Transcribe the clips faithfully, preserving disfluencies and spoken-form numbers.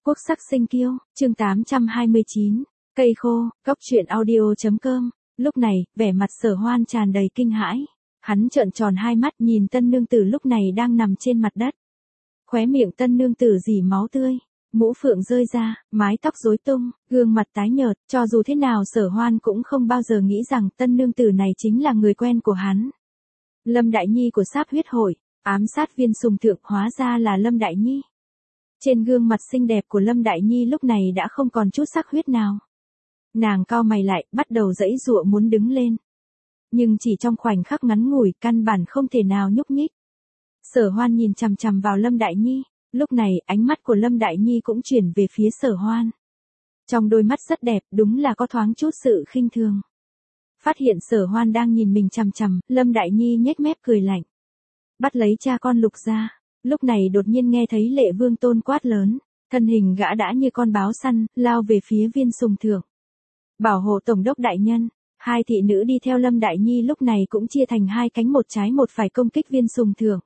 Quốc sắc sinh kiêu, chương tám trăm hai mươi chín, cây khô, góc truyện audio.com. Lúc này, vẻ mặt Sở Hoan tràn đầy kinh hãi. Hắn trợn tròn hai mắt nhìn tân nương tử lúc này đang nằm trên mặt đất. Khóe miệng tân nương tử rỉ máu tươi, mũ phượng rơi ra, mái tóc rối tung, gương mặt tái nhợt, cho dù thế nào Sở Hoan cũng không bao giờ nghĩ rằng tân nương tử này chính là người quen của hắn. Lâm Đại Nhi của Sáp huyết hội, ám sát viên Sùng Thượng hóa ra là Lâm Đại Nhi. Trên gương mặt xinh đẹp của Lâm Đại Nhi lúc này đã không còn chút sắc huyết nào. Nàng cau mày lại, bắt đầu giãy giụa muốn đứng lên. Nhưng chỉ trong khoảnh khắc ngắn ngủi, căn bản không thể nào nhúc nhích. Sở Hoan nhìn chằm chằm vào Lâm Đại Nhi, lúc này ánh mắt của Lâm Đại Nhi cũng chuyển về phía Sở Hoan. Trong đôi mắt rất đẹp, đúng là có thoáng chút sự khinh thường. Phát hiện Sở Hoan đang nhìn mình chằm chằm, Lâm Đại Nhi nhếch mép cười lạnh. Bắt lấy cha con Lục ra. Lúc này đột nhiên nghe thấy Lệ Vương Tôn quát lớn, thân hình gã đã như con báo săn, lao về phía viên Sùng Thượng. Bảo hộ tổng đốc đại nhân, hai thị nữ đi theo Lâm Đại Nhi lúc này cũng chia thành hai cánh, một trái một phải công kích viên Sùng Thượng.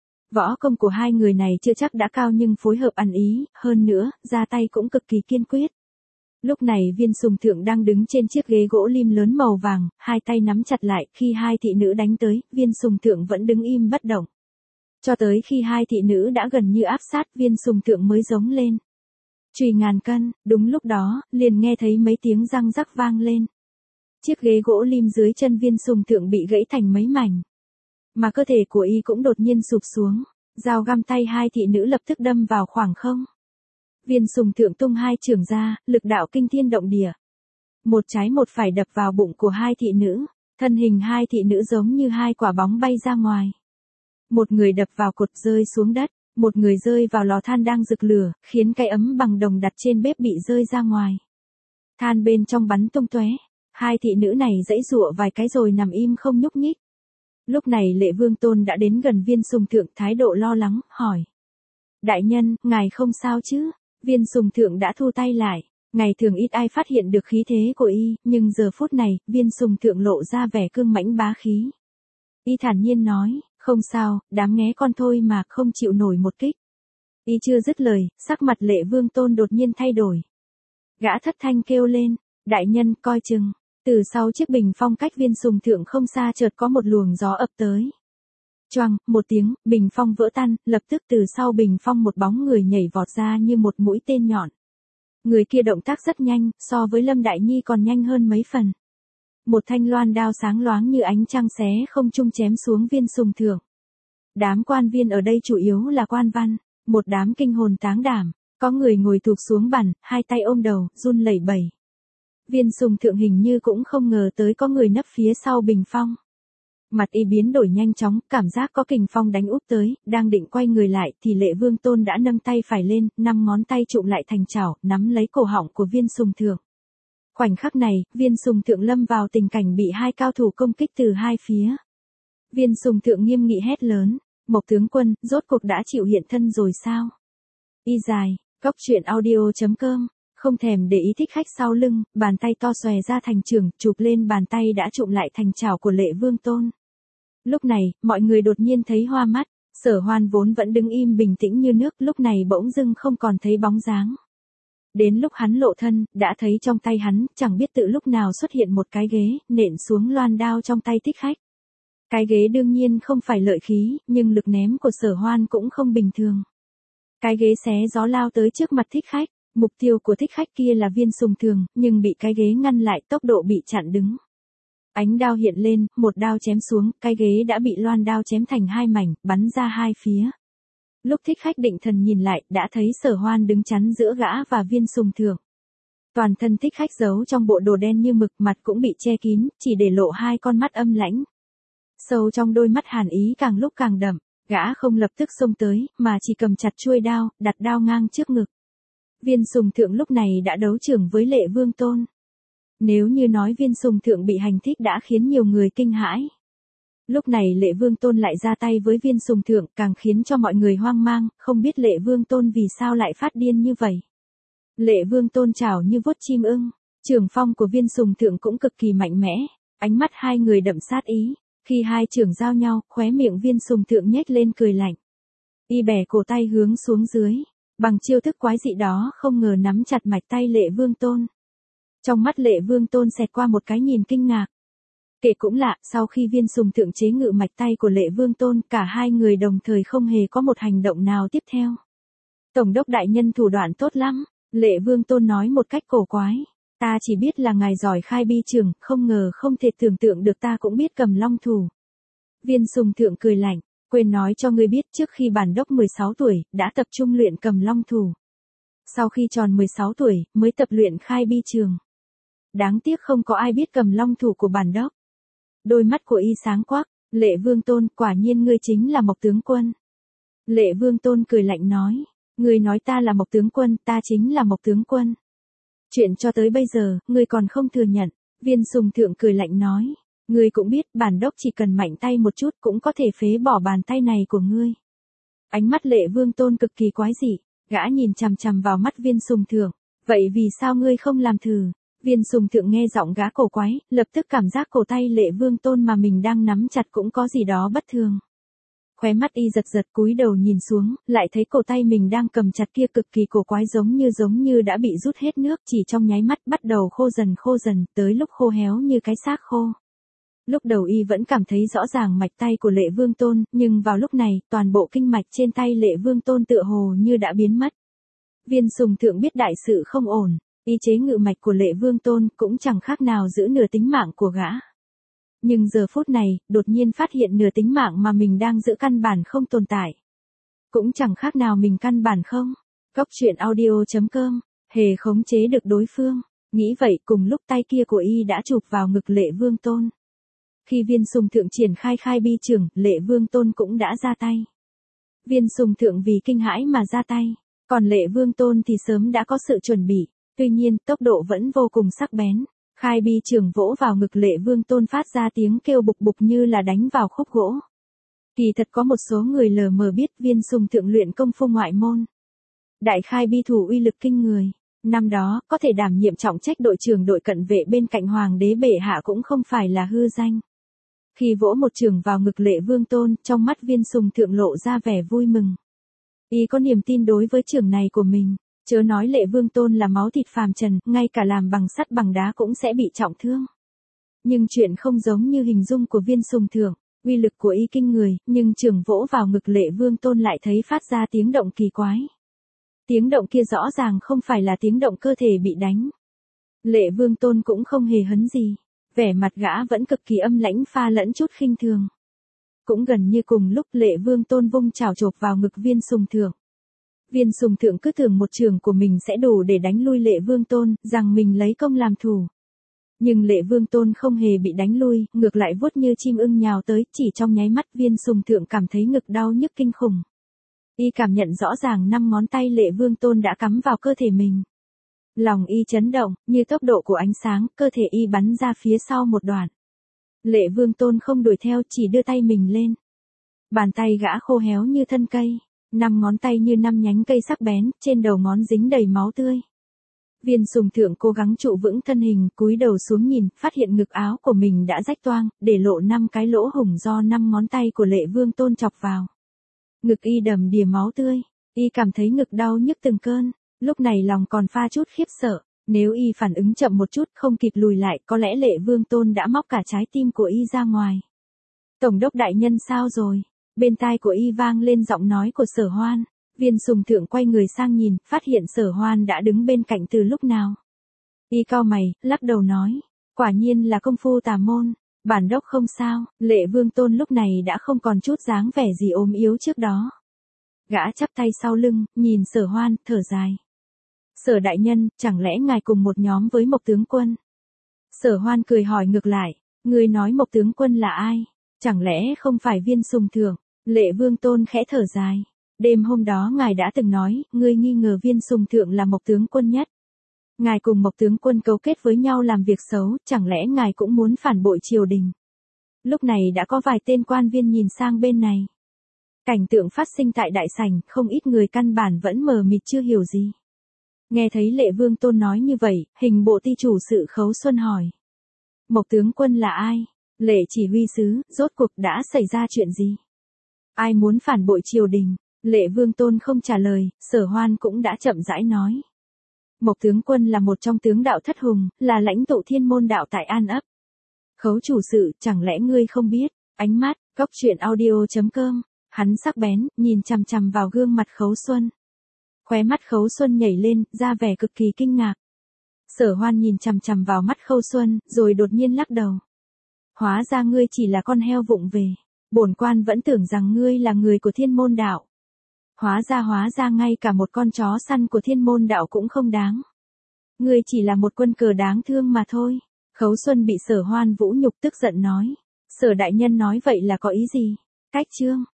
Võ công của hai người này chưa chắc đã cao nhưng phối hợp ăn ý, hơn nữa, ra tay cũng cực kỳ kiên quyết. Lúc này viên Sùng Thượng đang đứng trên chiếc ghế gỗ lim lớn màu vàng, hai tay nắm chặt lại, khi hai thị nữ đánh tới, viên Sùng Thượng vẫn đứng im bất động. Cho tới khi hai thị nữ đã gần như áp sát, viên Sùng Thượng mới giống lên. Chùy ngàn cân, đúng lúc đó, liền nghe thấy mấy tiếng răng rắc vang lên. Chiếc ghế gỗ lim dưới chân viên Sùng Thượng bị gãy thành mấy mảnh. Mà cơ thể của y cũng đột nhiên sụp xuống, dao găm tay hai thị nữ lập tức đâm vào khoảng không. Viên Sùng Thượng tung hai chưởng ra, lực đạo kinh thiên động địa. Một trái một phải đập vào bụng của hai thị nữ, thân hình hai thị nữ giống như hai quả bóng bay ra ngoài. Một người đập vào cột rơi xuống đất, một người rơi vào lò than đang rực lửa, khiến cái ấm bằng đồng đặt trên bếp bị rơi ra ngoài. Than bên trong bắn tung tóe, hai thị nữ này giãy giụa vài cái rồi nằm im không nhúc nhích. Lúc này Lệ Vương Tôn đã đến gần viên Sùng Thượng, thái độ lo lắng, hỏi. Đại nhân, ngài không sao chứ? Viên Sùng Thượng đã thu tay lại, ngày thường ít ai phát hiện được khí thế của y, nhưng giờ phút này, viên Sùng Thượng lộ ra vẻ cương mãnh bá khí. Y thản nhiên nói, không sao, đám nghé con thôi mà, không chịu nổi một kích. Y chưa dứt lời, sắc mặt Lệ Vương Tôn đột nhiên thay đổi. Gã thất thanh kêu lên, đại nhân, coi chừng. Từ sau chiếc bình phong cách viên Sùng Thượng không xa chợt có một luồng gió ập tới. Choang, một tiếng, bình phong vỡ tan, lập tức từ sau bình phong một bóng người nhảy vọt ra như một mũi tên nhọn. Người kia động tác rất nhanh, so với Lâm Đại Nhi còn nhanh hơn mấy phần. Một thanh loan đao sáng loáng như ánh trăng xé không trung chém xuống viên Sùng Thượng. Đám quan viên ở đây chủ yếu là quan văn, một đám kinh hồn táng đảm, có người ngồi thụp xuống bàn, hai tay ôm đầu, run lẩy bẩy. Viên Sùng Thượng hình như cũng không ngờ tới có người nấp phía sau bình phong. Mặt y biến đổi nhanh chóng, cảm giác có kình phong đánh úp tới, đang định quay người lại thì Lệ Vương Tôn đã nâng tay phải lên, năm ngón tay trụm lại thành chảo, nắm lấy cổ họng của viên Sùng Thượng. Khoảnh khắc này, viên Sùng Thượng lâm vào tình cảnh bị hai cao thủ công kích từ hai phía. Viên Sùng Thượng nghiêm nghị hét lớn, Mộc tướng quân, rốt cuộc đã chịu hiện thân rồi sao? Y dài, góc truyện audio.com, không thèm để ý thích khách sau lưng, bàn tay to xòe ra thành chưởng, chụp lên bàn tay đã trụm lại thành chảo của Lệ Vương Tôn. Lúc này, mọi người đột nhiên thấy hoa mắt, Sở Hoan vốn vẫn đứng im bình tĩnh như nước, lúc này bỗng dưng không còn thấy bóng dáng. Đến lúc hắn lộ thân, đã thấy trong tay hắn, chẳng biết tự lúc nào xuất hiện một cái ghế, nện xuống loan đao trong tay thích khách. Cái ghế đương nhiên không phải lợi khí, nhưng lực ném của Sở Hoan cũng không bình thường. Cái ghế xé gió lao tới trước mặt thích khách, mục tiêu của thích khách kia là viên Sùng Thượng, nhưng bị cái ghế ngăn lại, tốc độ bị chặn đứng. Ánh đao hiện lên, một đao chém xuống, cái ghế đã bị loan đao chém thành hai mảnh, bắn ra hai phía. Lúc thích khách định thần nhìn lại, đã thấy Sở Hoan đứng chắn giữa gã và viên Sùng Thượng. Toàn thân thích khách giấu trong bộ đồ đen như mực, mặt cũng bị che kín, chỉ để lộ hai con mắt âm lãnh. Sâu trong đôi mắt hàn ý càng lúc càng đậm, gã không lập tức xông tới, mà chỉ cầm chặt chuôi đao, đặt đao ngang trước ngực. Viên Sùng Thượng lúc này đã đấu trưởng với Lệ Vương Tôn. Nếu như nói viên Sùng Thượng bị hành thích đã khiến nhiều người kinh hãi. Lúc này Lệ Vương Tôn lại ra tay với viên Sùng Thượng, càng khiến cho mọi người hoang mang, không biết Lệ Vương Tôn vì sao lại phát điên như vậy. Lệ Vương Tôn chảo như vuốt chim ưng, chưởng phong của viên Sùng Thượng cũng cực kỳ mạnh mẽ, ánh mắt hai người đậm sát ý, khi hai chưởng giao nhau, khóe miệng viên Sùng Thượng nhếch lên cười lạnh. Y bẻ cổ tay hướng xuống dưới, Bằng chiêu thức quái dị đó không ngờ nắm chặt mạch tay Lệ Vương Tôn. Trong mắt Lệ Vương Tôn xẹt qua một cái nhìn kinh ngạc. Kể cũng lạ, sau khi Viên Sùng Thượng chế ngự mạch tay của Lệ Vương Tôn, cả hai người đồng thời không hề có một hành động nào tiếp theo. Tổng đốc đại nhân thủ đoạn tốt lắm, Lệ Vương Tôn nói một cách cổ quái. Ta chỉ biết là ngài giỏi khai bi trường, không ngờ không thể tưởng tượng được ta cũng biết cầm long thủ. Viên Sùng Thượng cười lạnh, quên nói cho ngươi biết trước khi bản đốc mười sáu tuổi, đã tập trung luyện cầm long thủ. Sau khi tròn mười sáu tuổi, mới tập luyện khai bi trường. Đáng tiếc không có ai biết cầm long thủ của bản đốc. Đôi mắt của y sáng quắc, Lệ Vương Tôn, quả nhiên ngươi chính là Mộc tướng quân. Lệ Vương Tôn cười lạnh nói, ngươi nói ta là Mộc tướng quân, ta chính là Mộc tướng quân. Chuyện cho tới bây giờ, ngươi còn không thừa nhận. Viên Sùng Thượng cười lạnh nói, ngươi cũng biết bản đốc chỉ cần mạnh tay một chút cũng có thể phế bỏ bàn tay này của ngươi. Ánh mắt Lệ Vương Tôn cực kỳ quái dị, gã nhìn chằm chằm vào mắt Viên Sùng Thượng, vậy vì sao ngươi không làm thử? Viên Sùng Thượng nghe giọng gã cổ quái, lập tức cảm giác cổ tay Lệ Vương Tôn mà mình đang nắm chặt cũng có gì đó bất thường. Khóe mắt y giật giật cúi đầu nhìn xuống, lại thấy cổ tay mình đang cầm chặt kia cực kỳ cổ quái giống như giống như đã bị rút hết nước, chỉ trong nháy mắt bắt đầu khô dần khô dần, tới lúc khô héo như cái xác khô. Lúc đầu y vẫn cảm thấy rõ ràng mạch tay của Lệ Vương Tôn, nhưng vào lúc này, toàn bộ kinh mạch trên tay Lệ Vương Tôn tựa hồ như đã biến mất. Viên Sùng Thượng biết đại sự không ổn, y chế ngự mạch của Lệ Vương Tôn cũng chẳng khác nào giữ nửa tính mạng của gã. Nhưng giờ phút này, đột nhiên phát hiện nửa tính mạng mà mình đang giữ căn bản không tồn tại. Cũng chẳng khác nào mình căn bản không. Cóc truyện audio chấm com, hề khống chế được đối phương. Nghĩ vậy cùng lúc tay kia của y đã chụp vào ngực Lệ Vương Tôn. Khi Viên Sùng Thượng triển khai khai bi trường, Lệ Vương Tôn cũng đã ra tay. Viên Sùng Thượng vì kinh hãi mà ra tay, còn Lệ Vương Tôn thì sớm đã có sự chuẩn bị, tuy nhiên tốc độ vẫn vô cùng sắc bén. Khai bi trường vỗ vào ngực Lệ Vương Tôn phát ra tiếng kêu bục bục như là đánh vào khúc gỗ. Kỳ thật có một số người lờ mờ biết Viên Sùng Thượng luyện công phu ngoại môn. Đại khai bi thủ uy lực kinh người. Năm đó, có thể đảm nhiệm trọng trách đội trưởng đội cận vệ bên cạnh Hoàng đế bệ hạ cũng không phải là hư danh. Khi vỗ một trường vào ngực Lệ Vương Tôn, trong mắt Viên Sùng Thượng lộ ra vẻ vui mừng. Y có niềm tin đối với trường này của mình. Chớ nói Lệ Vương Tôn là máu thịt phàm trần, ngay cả làm bằng sắt bằng đá cũng sẽ bị trọng thương. Nhưng chuyện không giống như hình dung của Viên Sùng Thượng, uy lực của y kinh người, nhưng trường vỗ vào ngực Lệ Vương Tôn lại thấy phát ra tiếng động kỳ quái. Tiếng động kia rõ ràng không phải là tiếng động cơ thể bị đánh. Lệ Vương Tôn cũng không hề hấn gì, vẻ mặt gã vẫn cực kỳ âm lãnh pha lẫn chút khinh thường. Cũng gần như cùng lúc Lệ Vương Tôn vung chảo chộp vào ngực Viên Sùng Thượng. Viên Sùng Thượng cứ tưởng một trường của mình sẽ đủ để đánh lui Lệ Vương Tôn, rằng mình lấy công làm thủ. Nhưng Lệ Vương Tôn không hề bị đánh lui, ngược lại vuốt như chim ưng nhào tới, chỉ trong nháy mắt Viên Sùng Thượng cảm thấy ngực đau nhức kinh khủng. Y cảm nhận rõ ràng năm ngón tay Lệ Vương Tôn đã cắm vào cơ thể mình. Lòng y chấn động, như tốc độ của ánh sáng, cơ thể y bắn ra phía sau một đoạn. Lệ Vương Tôn không đuổi theo, chỉ đưa tay mình lên. Bàn tay gã khô héo như thân cây. Năm ngón tay như năm nhánh cây sắc bén, trên đầu ngón dính đầy máu tươi. Viên Sùng Thượng cố gắng trụ vững thân hình, cúi đầu xuống nhìn, phát hiện ngực áo của mình đã rách toang, để lộ năm cái lỗ hổng do năm ngón tay của Lệ Vương Tôn chọc vào. Ngực y đầm đìa máu tươi, y cảm thấy ngực đau nhức từng cơn, lúc này lòng còn pha chút khiếp sợ, nếu y phản ứng chậm một chút không kịp lùi lại, có lẽ Lệ Vương Tôn đã móc cả trái tim của y ra ngoài. Tổng đốc đại nhân sao rồi? Bên tai của y vang lên giọng nói của Sở Hoan. Viên Sùng Thượng quay người sang nhìn, phát hiện Sở Hoan đã đứng bên cạnh từ lúc nào. Y cau mày, lắc đầu nói, quả nhiên là công phu tà môn, bản đốc không sao. Lệ Vương Tôn lúc này đã không còn chút dáng vẻ gì ốm yếu trước đó. Gã chắp tay sau lưng, nhìn Sở Hoan, thở dài. Sở đại nhân, chẳng lẽ ngài cùng một nhóm với Mộc tướng quân? Sở Hoan cười hỏi ngược lại, người nói Mộc tướng quân là ai? Chẳng lẽ không phải Viên Sùng Thượng? Lệ Vương Tôn khẽ thở dài. Đêm hôm đó ngài đã từng nói, ngươi nghi ngờ Viên Sùng Thượng là Mộc tướng quân nhất. Ngài cùng Mộc tướng quân cấu kết với nhau làm việc xấu, chẳng lẽ ngài cũng muốn phản bội triều đình? Lúc này đã có vài tên quan viên nhìn sang bên này. Cảnh tượng phát sinh tại đại sảnh, không ít người căn bản vẫn mờ mịt chưa hiểu gì. Nghe thấy Lệ Vương Tôn nói như vậy, hình bộ ty chủ sự Khấu Xuân hỏi. Mộc tướng quân là ai? Lệ chỉ huy sứ, rốt cuộc đã xảy ra chuyện gì? Ai muốn phản bội triều đình? Lệ Vương Tôn không trả lời, Sở Hoan cũng đã chậm rãi nói. Mộc tướng quân là một trong tướng đạo thất hùng, là lãnh tụ thiên môn đạo tại An ấp. Khấu chủ sự, chẳng lẽ ngươi không biết? Ánh mắt, góc truyện audio.com. Hắn sắc bén, nhìn chằm chằm vào gương mặt Khấu Xuân. Khóe mắt Khấu Xuân nhảy lên, ra vẻ cực kỳ kinh ngạc. Sở Hoan nhìn chằm chằm vào mắt Khấu Xuân, rồi đột nhiên lắc đầu. Hóa ra ngươi chỉ là con heo vụng về. Bổn quan vẫn tưởng rằng ngươi là người của thiên môn đạo. Hóa ra hóa ra ngay cả một con chó săn của thiên môn đạo cũng không đáng. Ngươi chỉ là một quân cờ đáng thương mà thôi. Khấu Xuân bị Sở Hoan vũ nhục tức giận nói. Sở đại nhân nói vậy là có ý gì? Cách chương.